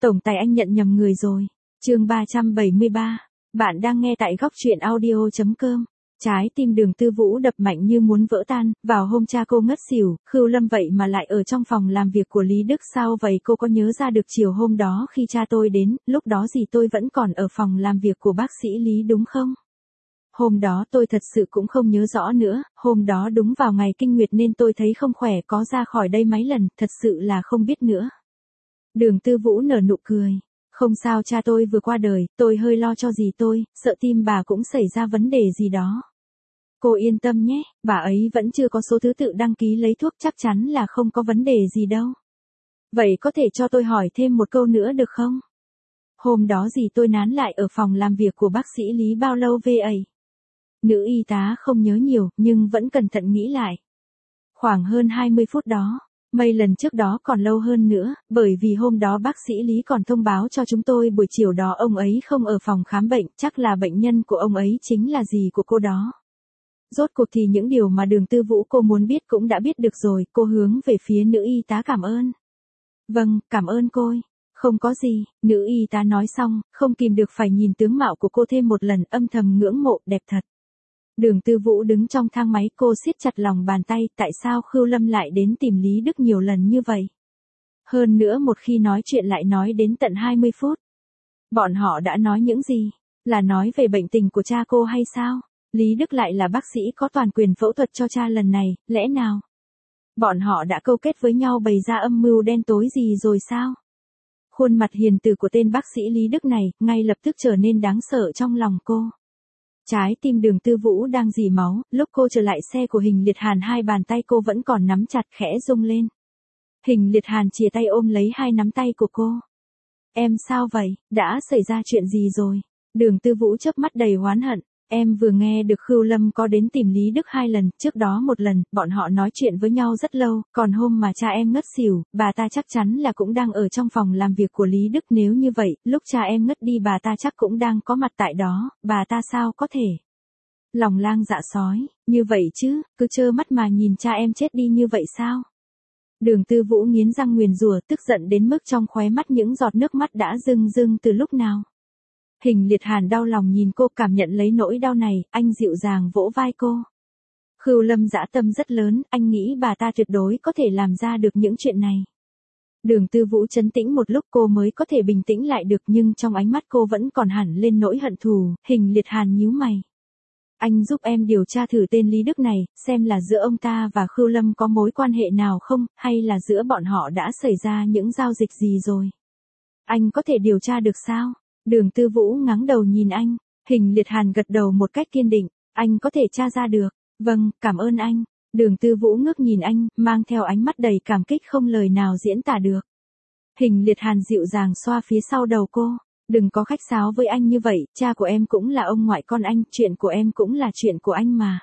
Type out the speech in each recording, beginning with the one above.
Tổng tài anh nhận nhầm người rồi. Chương 373. Bạn đang nghe tại góc truyện audio.com. Trái tim Đường Tư Vũ đập mạnh như muốn vỡ tan, vào hôm cha cô ngất xỉu, Khưu Lâm vậy mà lại ở trong phòng làm việc của Lý Đức sao vậy? Cô có nhớ ra được chiều hôm đó khi cha tôi đến, lúc đó gì tôi vẫn còn ở phòng làm việc của bác sĩ Lý đúng không? Hôm đó tôi thật sự cũng không nhớ rõ nữa, hôm đó đúng vào ngày kinh nguyệt nên tôi thấy không khỏe, có ra khỏi đây mấy lần, thật sự là không biết nữa. Đường Tư Vũ nở nụ cười. Không sao, cha tôi vừa qua đời, tôi hơi lo cho dì tôi, sợ tim bà cũng xảy ra vấn đề gì đó. Cô yên tâm nhé, bà ấy vẫn chưa có số thứ tự đăng ký lấy thuốc, chắc chắn là không có vấn đề gì đâu. Vậy có thể cho tôi hỏi thêm một câu nữa được không? Hôm đó dì tôi nán lại ở phòng làm việc của bác sĩ Lý bao lâu vậy? Nữ y tá không nhớ nhiều, nhưng vẫn cẩn thận nghĩ lại. Khoảng hơn 20 phút đó. Mấy lần trước đó còn lâu hơn nữa, bởi vì hôm đó bác sĩ Lý còn thông báo cho chúng tôi buổi chiều đó ông ấy không ở phòng khám bệnh, chắc là bệnh nhân của ông ấy chính là dì của cô đó. Rốt cuộc thì những điều mà Đường Tư Vũ cô muốn biết cũng đã biết được rồi, cô hướng về phía nữ y tá cảm ơn. Vâng, cảm ơn cô. Không có gì, nữ y tá nói xong, không kìm được phải nhìn tướng mạo của cô thêm một lần, âm thầm ngưỡng mộ, đẹp thật. Đường Tư Vũ đứng trong thang máy, cô siết chặt lòng bàn tay, tại sao Khưu Lâm lại đến tìm Lý Đức nhiều lần như vậy? Hơn nữa một khi nói chuyện lại nói đến tận 20 phút. Bọn họ đã nói những gì? Là nói về bệnh tình của cha cô hay sao? Lý Đức lại là bác sĩ có toàn quyền phẫu thuật cho cha lần này, lẽ nào? Bọn họ đã câu kết với nhau bày ra âm mưu đen tối gì rồi sao? Khuôn mặt hiền từ của tên bác sĩ Lý Đức này, ngay lập tức trở nên đáng sợ trong lòng cô. Trái tim Đường Tư Vũ đang rỉ máu, lúc cô trở lại xe của Hình Liệt Hàn hai bàn tay cô vẫn còn nắm chặt, khẽ rung lên. Hình Liệt Hàn chìa tay ôm lấy hai nắm tay của cô. Em sao vậy, đã xảy ra chuyện gì rồi? Đường Tư Vũ chớp mắt đầy oán hận. Em vừa nghe được Khưu Lâm có đến tìm Lý Đức 2 lần, trước đó một lần, bọn họ nói chuyện với nhau rất lâu, còn hôm mà cha em ngất xỉu, bà ta chắc chắn là cũng đang ở trong phòng làm việc của Lý Đức, nếu như vậy, lúc cha em ngất đi bà ta chắc cũng đang có mặt tại đó, bà ta sao có thể? Lòng lang dạ sói, như vậy chứ, cứ trơ mắt mà nhìn cha em chết đi như vậy sao? Đường Tư Vũ nghiến răng nguyền rủa, tức giận đến mức trong khóe mắt những giọt nước mắt đã rưng rưng từ lúc nào. Hình Liệt Hàn đau lòng nhìn cô, cảm nhận lấy nỗi đau này, anh dịu dàng vỗ vai cô. Khưu Lâm dã tâm rất lớn, anh nghĩ bà ta tuyệt đối có thể làm ra được những chuyện này. Đường Tư Vũ trấn tĩnh một lúc cô mới có thể bình tĩnh lại được, nhưng trong ánh mắt cô vẫn còn hẳn lên nỗi hận thù. Hình Liệt Hàn nhíu mày. Anh giúp em điều tra thử tên Lý Đức này, xem là giữa ông ta và Khưu Lâm có mối quan hệ nào không, hay là giữa bọn họ đã xảy ra những giao dịch gì rồi. Anh có thể điều tra được sao? Đường Tư Vũ ngáng đầu nhìn anh. Hình Liệt Hàn gật đầu một cách kiên định. Anh có thể tra ra được. Vâng, cảm ơn anh. Đường Tư Vũ ngước nhìn anh, mang theo ánh mắt đầy cảm kích không lời nào diễn tả được. Hình Liệt Hàn dịu dàng xoa phía sau đầu cô. Đừng có khách sáo với anh như vậy, cha của em cũng là ông ngoại con anh, chuyện của em cũng là chuyện của anh mà.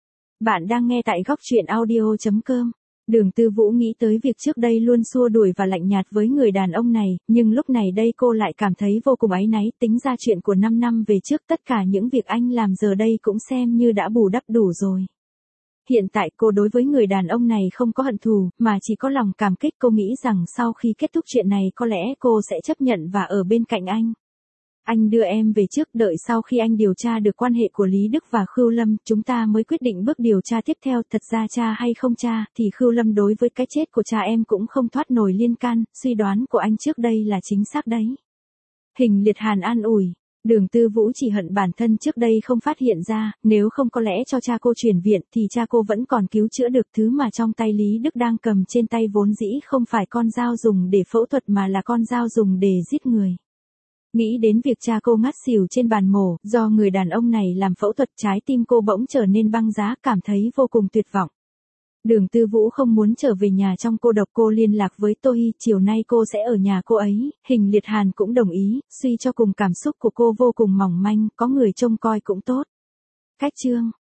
Bạn đang nghe tại góc truyện audio.com. Đường Tư Vũ nghĩ tới việc trước đây luôn xua đuổi và lạnh nhạt với người đàn ông này, nhưng lúc này đây cô lại cảm thấy vô cùng áy náy, tính ra chuyện của 5 năm về trước, tất cả những việc anh làm giờ đây cũng xem như đã bù đắp đủ rồi. Hiện tại cô đối với người đàn ông này không có hận thù, mà chỉ có lòng cảm kích. Cô nghĩ rằng sau khi kết thúc chuyện này có lẽ cô sẽ chấp nhận và ở bên cạnh anh. Anh đưa em về trước, đợi sau khi anh điều tra được quan hệ của Lý Đức và Khưu Lâm, chúng ta mới quyết định bước điều tra tiếp theo. Thật ra cha hay không cha, thì Khưu Lâm đối với cái chết của cha em cũng không thoát nổi liên can, suy đoán của anh trước đây là chính xác đấy. Hình Liệt Hàn an ủi. Đường Tư Vũ chỉ hận bản thân trước đây không phát hiện ra, nếu không có lẽ cho cha cô chuyển viện thì cha cô vẫn còn cứu chữa được. Thứ mà trong tay Lý Đức đang cầm trên tay vốn dĩ không phải con dao dùng để phẫu thuật mà là con dao dùng để giết người. Nghĩ đến việc cha cô ngất xỉu trên bàn mổ, do người đàn ông này làm phẫu thuật, trái tim cô bỗng trở nên băng giá, cảm thấy vô cùng tuyệt vọng. Đường Tư Vũ không muốn trở về nhà trong cô độc, cô liên lạc với Tô Hi, chiều nay cô sẽ ở nhà cô ấy. Hình Liệt Hàn cũng đồng ý, suy cho cùng cảm xúc của cô vô cùng mỏng manh, có người trông coi cũng tốt. Cách chương